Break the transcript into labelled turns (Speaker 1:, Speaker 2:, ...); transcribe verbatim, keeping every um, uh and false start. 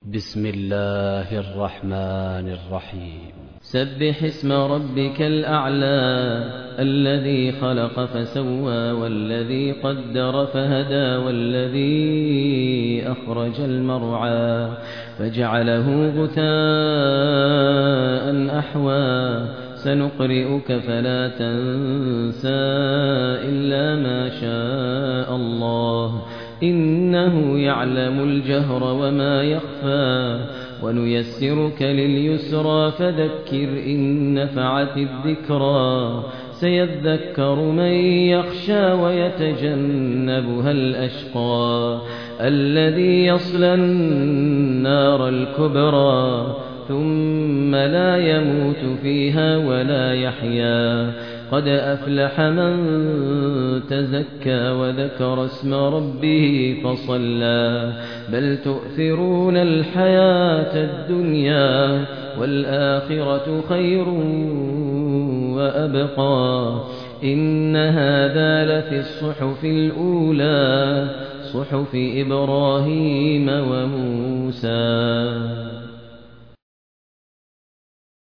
Speaker 1: بسم الله الرحمن الرحيم
Speaker 2: سبح اسم ربك الأعلى الذي خلق فسوى والذي قدر فهدى والذي أخرج المرعى فجعله غثاء أحوى سنقرئك فلا تنسى إلا ما شاء الله إنه يعلم الجهر وما يخفى ونيسرك لليسرى فذكر إن نفعت الذكرى سيذكر من يخشى ويتجنبها الأشقى الذي يصلى النار الكبرى ثم لا يموت فيها ولا يحيا قد أفلح من تزكى وذكر اسم ربه فصلى بل تؤثرون الحياة الدنيا والآخرة خير وأبقى إن هذا لفي الصحف الأولى صحف إبراهيم وموسى.